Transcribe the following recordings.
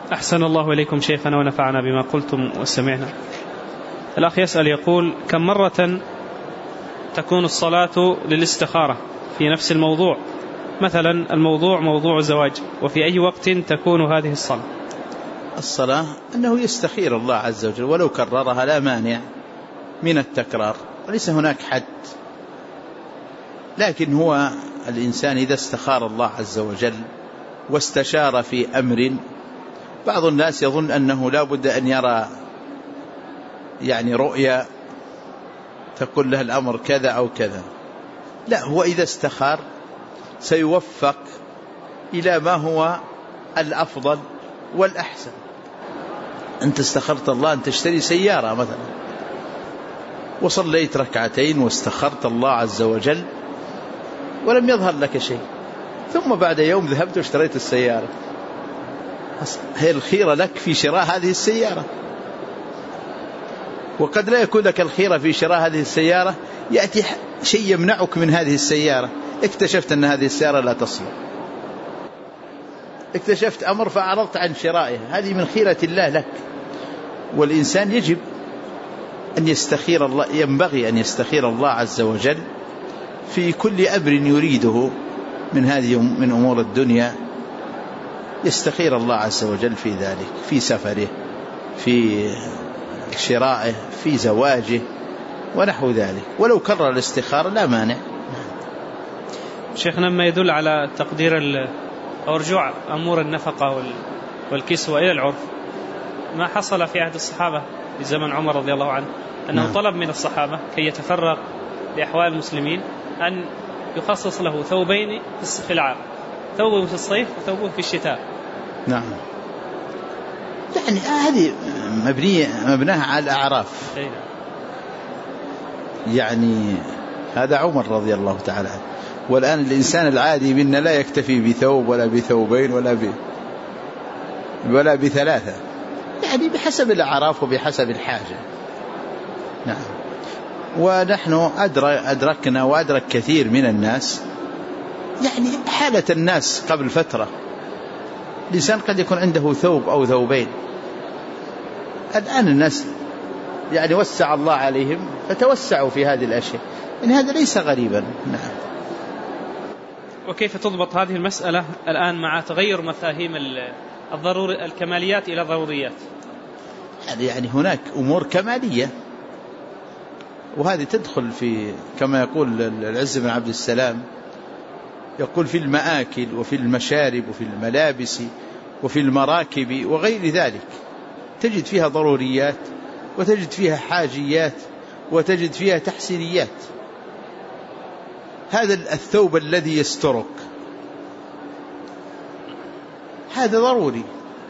أحسن الله إليكم شيخنا ونفعنا بما قلتم وسمعنا. الأخ يسأل يقول: كم مرة تكون الصلاة للاستخارة في نفس الموضوع؟ مثلا الموضوع موضوع زواج، وفي أي وقت تكون هذه الصلاة؟ الصلاة أنه يستخير الله عز وجل، ولو كررها لا مانع من التكرار، وليس هناك حد. لكن هو الإنسان إذا استخار الله عز وجل واستشار في أمر، بعض الناس يظن أنه لا بد أن يرى يعني رؤيا تقول له الأمر كذا أو كذا. لا، هو إذا استخار سيوفق إلى ما هو الأفضل والأحسن. أنت استخرت الله أن تشتري سيارة مثلا، وصليت ركعتين واستخرت الله عز وجل ولم يظهر لك شيء، ثم بعد يوم ذهبت واشتريت السيارة، هي الخيرة لك في شراء هذه السيارة. وقد لا يكون لك الخيرة في شراء هذه السيارة، يأتي شيء يمنعك من هذه السيارة، اكتشفت أن هذه السيارة لا تصلح، اكتشفت أمر فأعرضت عن شرائها، هذه من خيرة الله لك. والإنسان يجب أن يستخير الله، ينبغي أن يستخير الله عز وجل في كل أمر يريده من أمور الدنيا، يستخير الله عز وجل في ذلك، في سفره، في شرائه، في زواجه ونحو ذلك، ولو كرر الاستخارة لا مانع. شيخنا، ما يدل على تقدير أو رجوع أمور النفقة والكسوة إلى العرف، ما حصل في عهد الصحابة في زمن عمر رضي الله عنه، أنه طلب من الصحابة كي يتفرغ لأحوال المسلمين أن يخصص له ثوبين في العام، ثوب في الصيف وثوب في الشتاء. نعم، يعني هذه مبناها على الأعراف. يعني هذا عمر رضي الله تعالى عنه. والآن الإنسان العادي منا لا يكتفي بثوب ولا بثوبين ولا بثلاثة، يعني بحسب الأعراف وبحسب الحاجة. نعم. ونحن أدركنا وأدرك كثير من الناس يعني حالة الناس قبل فترة، الإنسان قد يكون عنده ثوب أو ثوبين، الآن الناس يعني وسع الله عليهم فتوسعوا في هذه الأشياء، إن هذا ليس غريبا. نعم. وكيف تضبط هذه المسألة الآن مع تغير مفاهيم الكماليات إلى ضروريات؟ يعني هناك أمور كمالية، وهذه تدخل في كما يقول العز بن عبد السلام، يقول في المآكل وفي المشارب وفي الملابس وفي المراكب وغير ذلك، تجد فيها ضروريات وتجد فيها حاجيات وتجد فيها تحسينيات. هذا الثوب الذي يسترك هذا ضروري،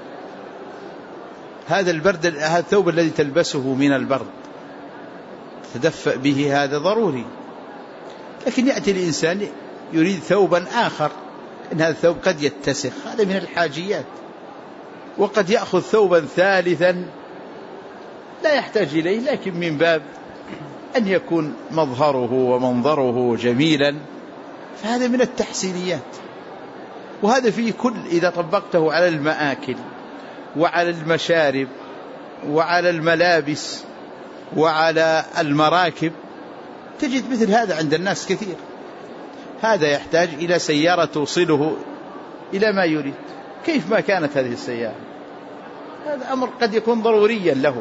هذا الثوب الذي تلبسه من البرد تدفأ به هذا ضروري. لكن يأتي الإنسان يريد ثوبا آخر، إن هذا الثوب قد يتسخ، هذا من الحاجيات. وقد يأخذ ثوبا ثالثا لا يحتاج إليه، لكن من باب أن يكون مظهره ومنظره جميلا، فهذا من التحسينيات. وهذا فيه كل، إذا طبقته على المآكل وعلى المشارب وعلى الملابس وعلى المراكب تجد مثل هذا عند الناس كثير. هذا يحتاج إلى سيارة توصله إلى ما يريد، كيف ما كانت هذه السيارة، هذا أمر قد يكون ضروريا له.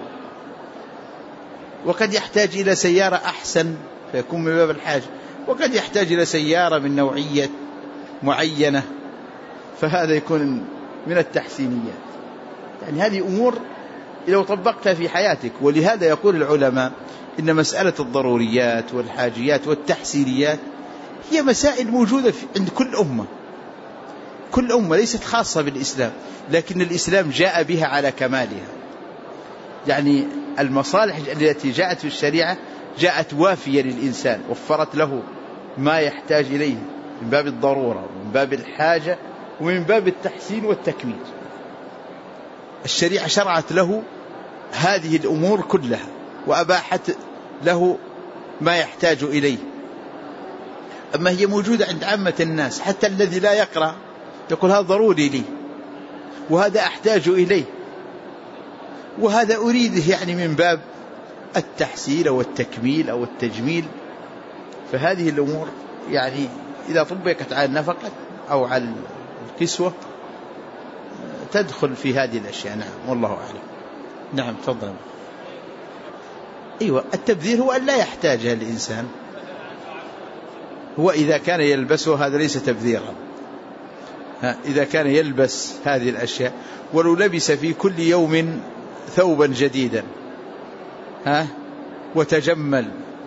وقد يحتاج إلى سيارة أحسن فيكون من باب الحاجة، وقد يحتاج إلى سيارة من نوعية معينة، فهذا يكون من التحسينيات. يعني هذه أمور لو طبقتها في حياتك. ولهذا يقول العلماء إن مسألة الضروريات والحاجيات والتحسينيات هي مسائل موجودة عند كل أمة، كل أمة ليست خاصة بالإسلام، لكن الإسلام جاء بها على كمالها. يعني المصالح التي جاءت في الشريعة جاءت وافية للإنسان، وفرت له ما يحتاج إليه من باب الضرورة ومن باب الحاجة ومن باب التحسين والتكميل. الشريعة شرعت له هذه الأمور كلها وأباحت له ما يحتاج إليه. أما هي موجودة عند عامة الناس، حتى الذي لا يقرأ يقول هذا ضروري لي، وهذا أحتاج إليه، وهذا أريده يعني من باب التحسين أو التكميل أو التجميل. فهذه الأمور يعني إذا طبقت على النفقة أو على الكسوة تدخل في هذه الأشياء. نعم والله أعلم. نعم تفضل. أيوة التبذير هو أن لا يحتاجها الإنسان، هو إذا كان يلبسه هذا ليس تبذيرا. إذا كان يلبس هذه الأشياء ولو لبس في كل يوم ثوبا جديدا وتجمل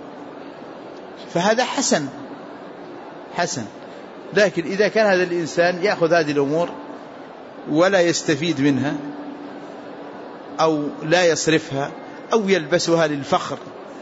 فهذا حسن. لكن إذا كان هذا الإنسان يأخذ هذه الأمور ولا يستفيد منها أو لا يصرفها أو يلبسها للفخر،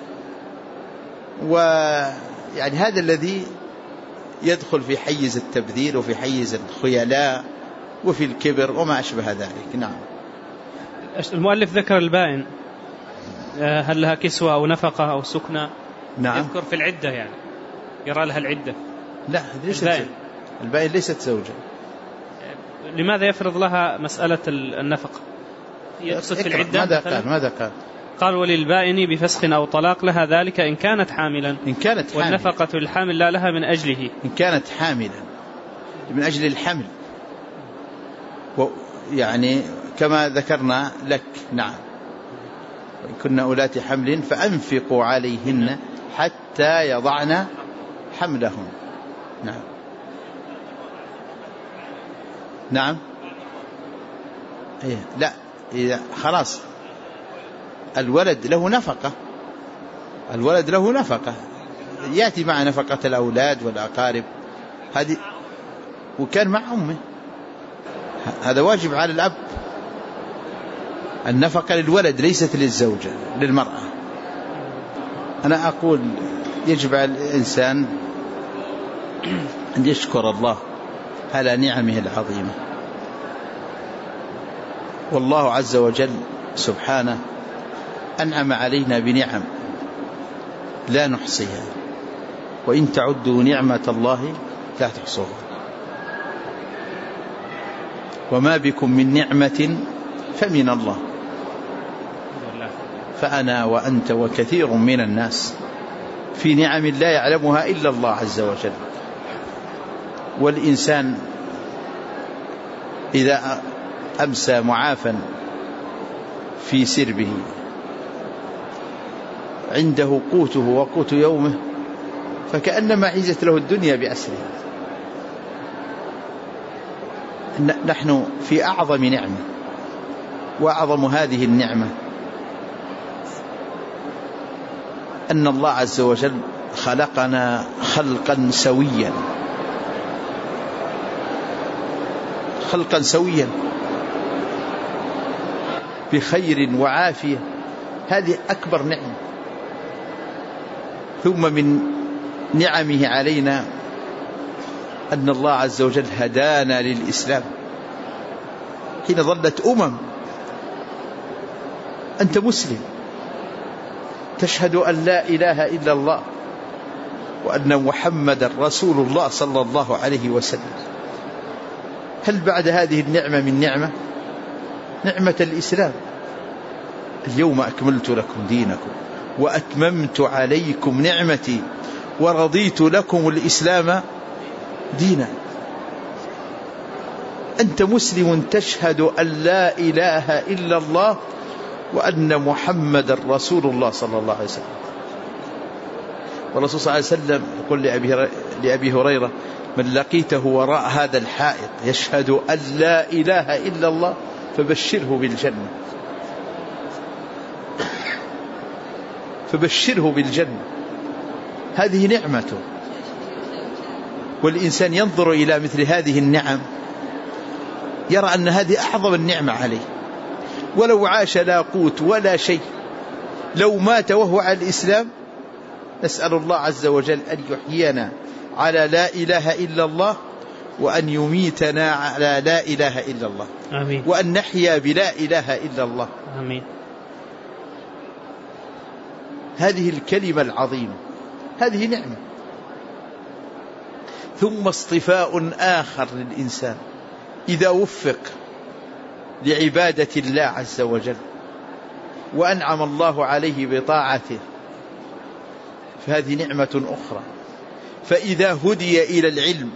ويعني هذا الذي يدخل في حيز التبذير وفي حيز الخيلاء وفي الكبر وما أشبه ذلك. نعم. المؤلف ذكر البائن، هل لها كسوة أو نفقة أو سكنة؟ نعم. يذكر في العدة يعني يرى لها العدة. لا البائن ليست زوجة. لماذا يفرض لها مسألة النفقة؟ يقصد في العدة. ماذا قال؟ قال وللبائن بفسخ أو طلاق لها ذلك إن كانت حاملا. والنفقة للحامل لا لها من أجله. إن كانت حاملا من أجل الحمل، يعني كما ذكرنا لك. نعم. وإن كنا أولات حمل فأنفقوا عليهن حتى يضعن حملهن. نعم. نعم. لا إذا خلاص الولد له نفقة يأتي مع نفقة الأولاد والأقارب هذه، وكان مع أمه، هذا واجب على الأب. النفقة للولد ليست للزوجة للمرأة. أنا أقول يجب على الإنسان أن يشكر الله على نعمه العظيمة، والله عز وجل سبحانه أنعم علينا بنعم لا نحصيها، وإن تعدوا نعمة الله لا تحصوها. وما بكم من نعمة فمن الله، فأنا وأنت وكثير من الناس في نعم لا يعلمها إلا الله عز وجل. والإنسان إذا أمسى معافا في سربه عنده قوته وقوت يومه فكأنما عزت له الدنيا بأسرها. نحن في أعظم نعمة، وأعظم هذه النعمة أن الله عز وجل خلقنا خلقا سويا بخير وعافية. هذه أكبر نعمة. ثم من نعمه علينا أن الله عز وجل هدانا للإسلام حين ظلت أنت مسلم تشهد أن لا إله إلا الله وأن محمد رسول الله صلى الله عليه وسلم. هل بعد هذه النعمة من نعمة الإسلام؟ اليوم أكملت لكم دينكم وأتممت عليكم نعمتي ورضيت لكم الإسلام دينا. أنت مسلم تشهد أن لا إله إلا الله وأن محمد رسول الله صلى الله عليه وسلم. والرسول صلى الله عليه وسلم يقول لأبي هريرة من لقيته وراء هذا الحائط يشهد أن لا إله إلا الله فبشره بالجنة. هذه نعمته. والإنسان ينظر إلى مثل هذه النعم يرى أن هذه أعظم النعمة عليه. ولو عاش لا قوت ولا شيء، لو مات وهو على الإسلام نسأل الله عز وجل أن يحيينا على لا إله إلا الله وأن يميتنا على لا إله إلا الله. آمين. وأن نحيا بلا إله إلا الله. آمين. هذه الكلمة العظيمة هذه نعمة. ثم اصطفاء آخر للإنسان إذا وفق لعبادة الله عز وجل وأنعم الله عليه بطاعته، فهذه نعمة أخرى. فإذا هدي إلى العلم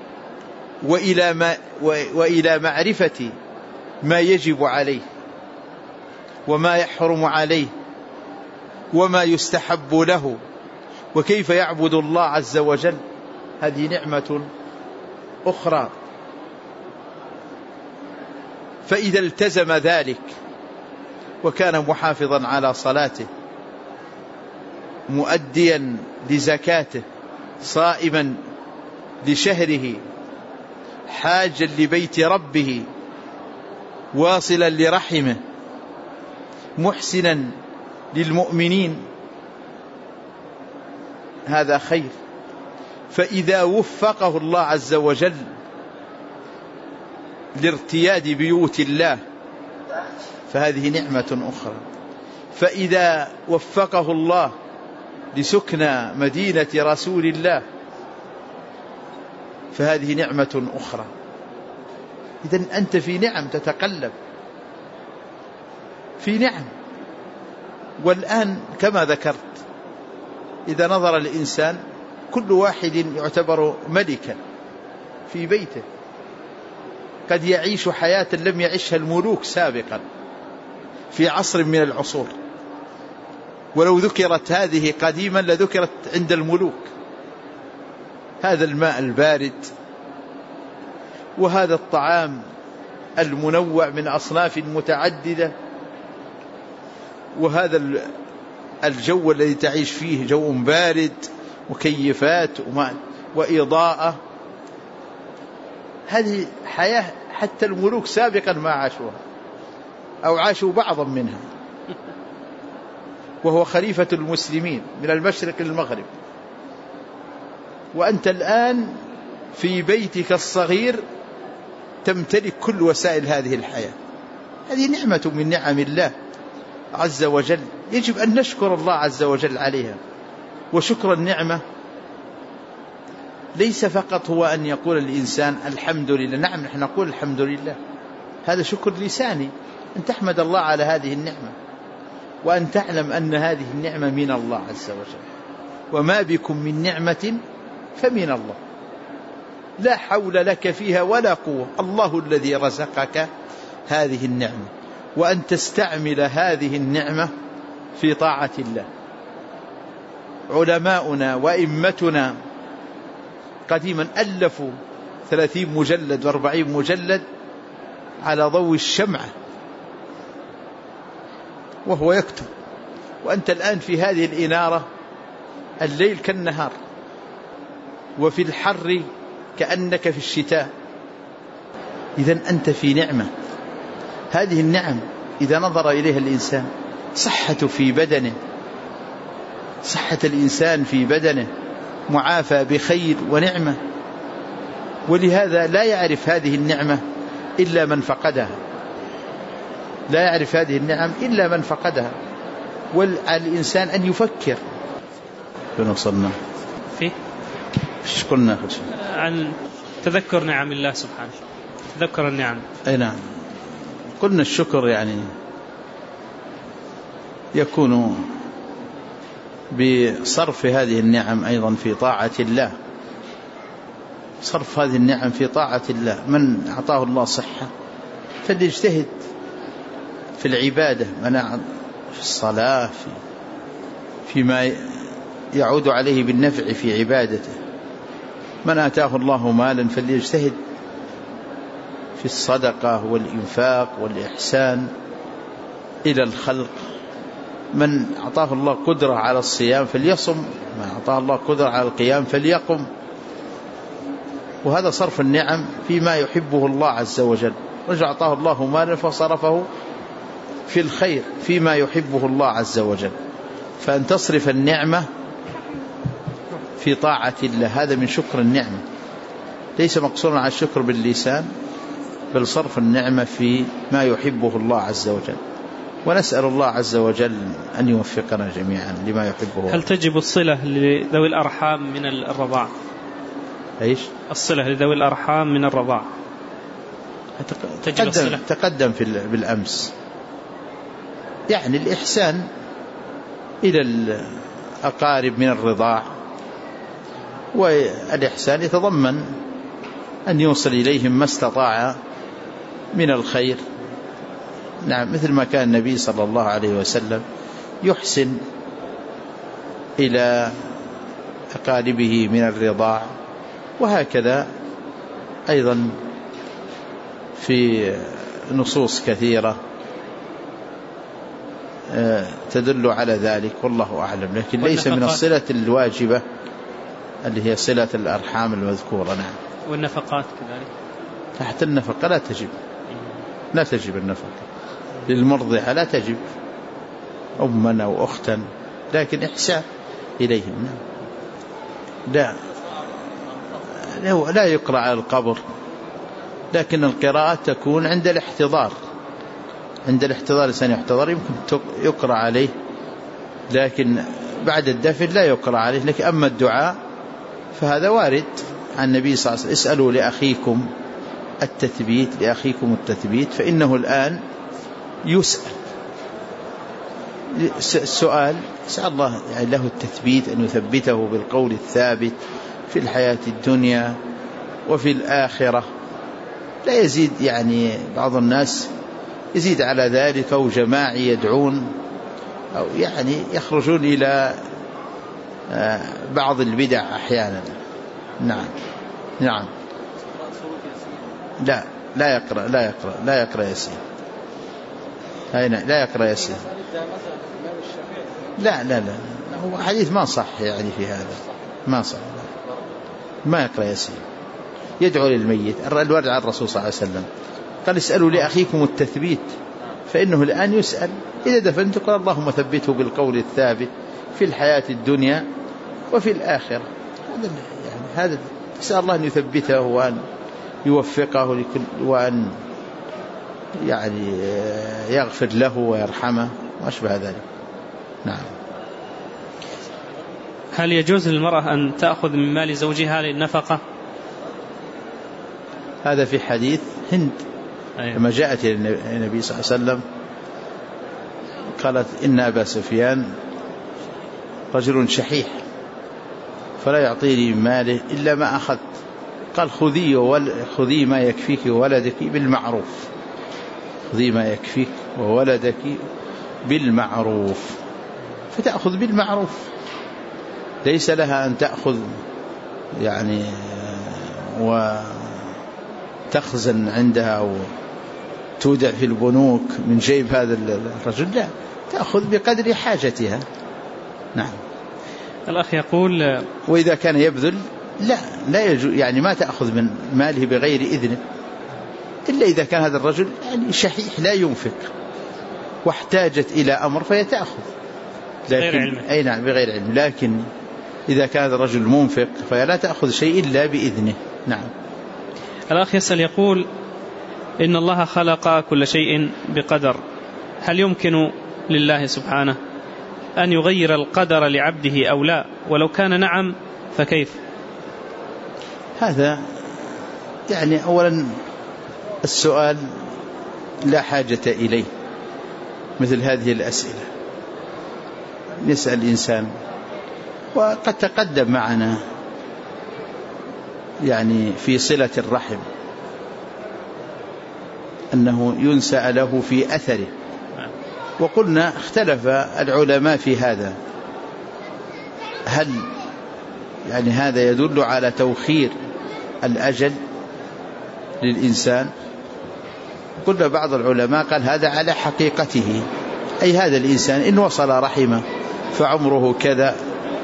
وإلى معرفة ما يجب عليه وما يحرم عليه وما يستحب له وكيف يعبد الله عز وجل، هذه نعمة أخرى. فإذا التزم ذلك وكان محافظا على صلاته، مؤديا لزكاته، صائما لشهره، حاجا لبيت ربه، واصلا لرحمه، محسنا للمؤمنين، هذا خير. فإذا وفقه الله عز وجل لارتياد بيوت الله فهذه نعمة أخرى. فإذا وفقه الله لسكن مدينة رسول الله فهذه نعمة أخرى. إذن أنت في نعم، تتقلب في نعم. والآن كما ذكرت، إذا نظر الإنسان كل واحد يعتبر ملكا في بيته، قد يعيش حياة لم يعيشها الملوك سابقا في عصر من العصور، ولو ذكرت هذه قديما لذكرت عند الملوك. هذا الماء البارد، وهذا الطعام المنوع من أصناف متعددة، وهذا الجو الذي تعيش فيه جو بارد، مكيفات وإضاءة. هذه حياة حتى الملوك سابقا ما عاشوها أو عاشوا بعضا منها، وهو خليفة المسلمين من المشرق للمغرب. وأنت الآن في بيتك الصغير تمتلك كل وسائل هذه الحياة. هذه نعمة من نعم الله عز وجل، يجب أن نشكر الله عز وجل عليها. وشكر النعمة ليس فقط هو أن يقول الإنسان الحمد لله. نعم، نحن نقول الحمد لله، هذا شكر لساني، أن تحمد الله على هذه النعمة، وأن تعلم أن هذه النعمة من الله عز وجل، وما بكم من نعمة فمن الله، لا حول لك فيها ولا قوة، الله الذي رزقك هذه النعمة، وأن تستعمل هذه النعمة في طاعة الله. علماؤنا وإمتنا قديما ألفوا 30 مجلد و40 مجلد على ضوء الشمعة وهو يكتب، وأنت الآن في هذه الإنارة الليل كالنهار، وفي الحر كأنك في الشتاء. إذن أنت في نعمة. هذه النعم إذا نظر إليها الإنسان، صحة في بدنه، صحة الإنسان في بدنه، معافى بخير ونعمة. ولهذا لا يعرف هذه النعمة إلا من فقدها، لا يعرف هذه النعم إلا من فقدها. والإنسان أن يفكر. فين وصلنا؟ فيه إيش قلنا؟ عن تذكر نعم الله سبحانه، تذكر النعم. أي نعم، قلنا الشكر يعني يكون بصرف هذه النعم أيضا في طاعة الله، صرف هذه النعم في طاعة الله. من أعطاه الله صحة فليجتهد في العبادة، من في الصلاة، فيما يعود عليه بالنفع في عبادته. من آتاه الله مالا فليجتهد في الصدقة والإنفاق والإحسان إلى الخلق. من أعطاه الله قدرة على الصيام فليصم، من أعطاه الله قدرة على القيام فليقم. وهذا صرف النعم فيما يحبه الله عز وجل. رجع أعطاه الله مالا فصرفه في الخير فيما يحبه الله عز وجل. فأن تصرف النعمة في طاعة الله هذا من شكر النعمة، ليس مقصورا على الشكر باللسان، بل صرف النعمة في ما يحبه الله عز وجل. ونسأل الله عز وجل أن يوفقنا جميعا لما يحبه. هل تجب الصلة لذوي الأرحام من الرضاع؟ إيش؟ الصلة لذوي الأرحام من الرضاع. تقدم بالأمس. يعني الإحسان إلى الأقارب من الرضاع، والإحسان يتضمن أن يوصل إليهم ما استطاع من الخير. نعم، مثل ما كان النبي صلى الله عليه وسلم يحسن إلى أقاربه من الرضاع، وهكذا أيضا في نصوص كثيرة تدل على ذلك، والله أعلم. لكن ليس من الصلة الواجبة اللي هي صلة الأرحام المذكورة. نعم. والنفقات كذلك تحت النفقة لا تجب النفقة للمرضعة، لا تجب أما أو أختا، لكن إحسان إليهم. لا يقرأ على القبر، لكن القراءة تكون عند الاحتضار. عند الاحتضار الإنسان يحتضر يمكن يقرأ عليه، لكن بعد الدفن لا يقرأ عليه. لكن أما الدعاء فهذا وارد عن النبي صلى الله عليه وسلم: اسألوا لأخيكم التثبيت فإنه الآن يسأل. السؤال سأل الله يعني له التثبيت، أن يثبته بالقول الثابت في الحياة الدنيا وفي الآخرة. لا يزيد، يعني بعض الناس يزيد على ذلك، أو جماعة يدعون، أو يعني يخرجون إلى بعض البدع أحيانا. نعم. لا يقرأ ياسين. لا يقرأ ياسين. لا هو حديث ما صح، يعني في هذا ما صح، ما يقرأ ياسين. يدعو للميت. الورد عن الرسول صلى الله عليه وسلم قال: اسألوا لأخيكم التثبيت فإنه الآن يسأل. إذا دفنت قال: اللهم ثبته بالقول الثابت في الحياة الدنيا وفي الآخرة. هذا نسأل الله أن يثبته وأن يوفقه وأن يعني يغفر له ويرحمه وأشبه ذلك. نعم. هل يجوز للمرأة أن تأخذ من مال زوجها للنفقة؟ هذا في حديث هند لما جاءت إلى النبي صلى الله عليه وسلم قالت: إن أبا سفيان رجل شحيح فلا يعطيني من ماله إلا ما أخذت. قال: خذي ما يكفيك وولدك بالمعروف. خذي ما يكفيك وولدك بالمعروف. فتأخذ بالمعروف، ليس لها أن تأخذ يعني وتخزن عندها أو تودع في البنوك من جيب هذا الرجل. لا، تأخذ بقدر حاجتها. نعم. الأخ يقول: وإذا كان يبذل لا يجوز، يعني ما تأخذ من ماله بغير إذنه، إلا إذا كان هذا الرجل يعني شحيح لا ينفق واحتاجت إلى أمر فيتأخذ، لكن أي نعم بغير علم. لكن إذا كان هذا الرجل منفق فلا تأخذ شيء إلا بإذنه. نعم. الأخ يسأل يقول: إن الله خلق كل شيء بقدر، هل يمكن لله سبحانه أن يغير القدر لعبده أو لا؟ ولو كان نعم فكيف؟ هذا يعني أولا السؤال لا حاجة إليه. مثل هذه الأسئلة يسأل الإنسان، وقد تقدم معنا يعني في صلة الرحم أنه ينسأ له في أثره. وقلنا اختلف العلماء في هذا، هل يعني هذا يدل على توخير الأجل للإنسان؟ قلنا بعض العلماء قال هذا على حقيقته، أي هذا الإنسان إن وصل رحمه فعمره كذا،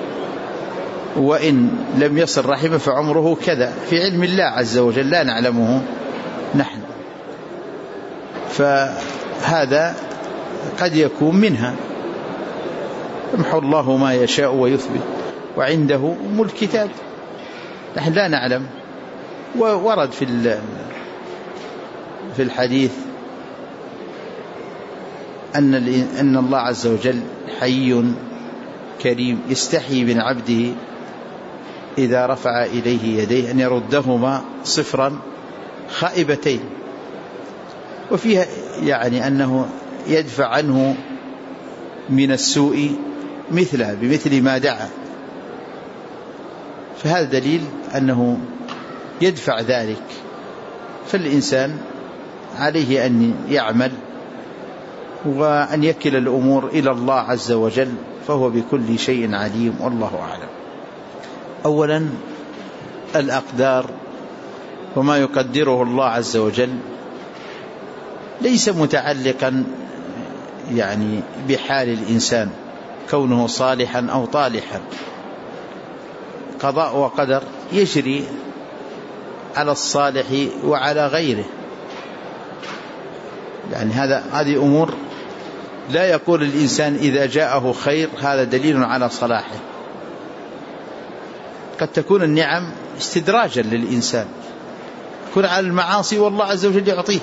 وإن لم يصل رحمه فعمره كذا، في علم الله عز وجل لا نعلمه نحن. فهذا قد يكون منها، يمحو الله ما يشاء ويثبت وعنده أم الكتاب، نحن لا نعلم. وورد في الحديث أن الله عز وجل حي كريم يستحي من عبده إذا رفع إليه يديه أن يردهما صفرا خائبتين، وفيها يعني أنه يدفع عنه من السوء مثله بمثل ما دعا، فهذا دليل أنه يدفع ذلك. فالإنسان عليه أن يعمل وأن يكل الأمور إلى الله عز وجل، فهو بكل شيء عليم، والله أعلم. أولا الأقدار وما يقدره الله عز وجل ليس متعلقا يعني بحال الإنسان كونه صالحا أو طالحا. قضاء وقدر يجري على الصالح وعلى غيره، يعني هذه أمور لا يقول الإنسان إذا جاءه خير هذا دليل على صلاحه. قد تكون النعم استدراجا للإنسان، يكون على المعاصي والله عز وجل يعطيه،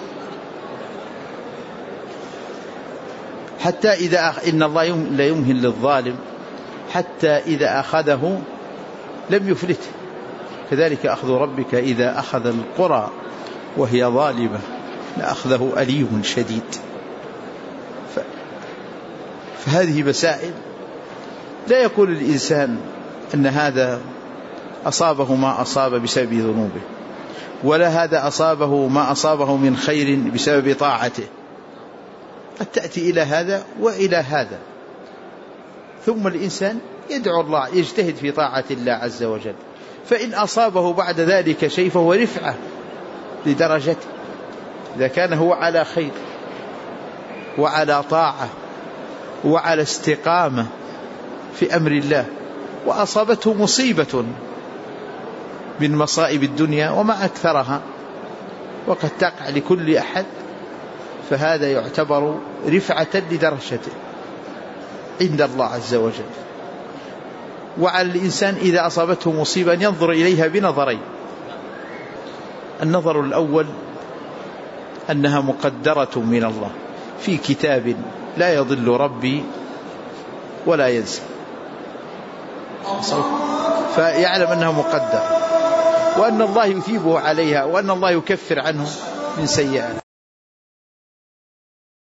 حتى إذا إن الله لا يمهل للظالم حتى إذا أخذه لم يفلته، كذلك أخذ ربك إذا أخذ القرى وهي ظالمة لأخذه أليم شديد. فهذه مسائل لا يقول الإنسان أن هذا أصابه ما أصاب بسبب ذنوبه، ولا هذا أصابه ما أصابه من خير بسبب طاعته. قد تأتي إلى هذا وإلى هذا، ثم الإنسان يدعو الله يجتهد في طاعة الله عز وجل، فإن أصابه بعد ذلك شيء فهو رفعة لدرجته، إذا كان هو على خير وعلى طاعة وعلى استقامة في أمر الله وأصابته مصيبة من مصائب الدنيا وما أكثرها وقد تقع لكل أحد، فهذا يعتبر رفعة لدرجته عند الله عز وجل. وعلى الإنسان إذا أصابته مصيبة ينظر إليها بنظرين: النظر الأول أنها مقدرة من الله في كتاب لا يضل ربي ولا ينسى، فيعلم أنها مقدر، وأن الله يثيبه عليها، وأن الله يكفر عنه من سيئات.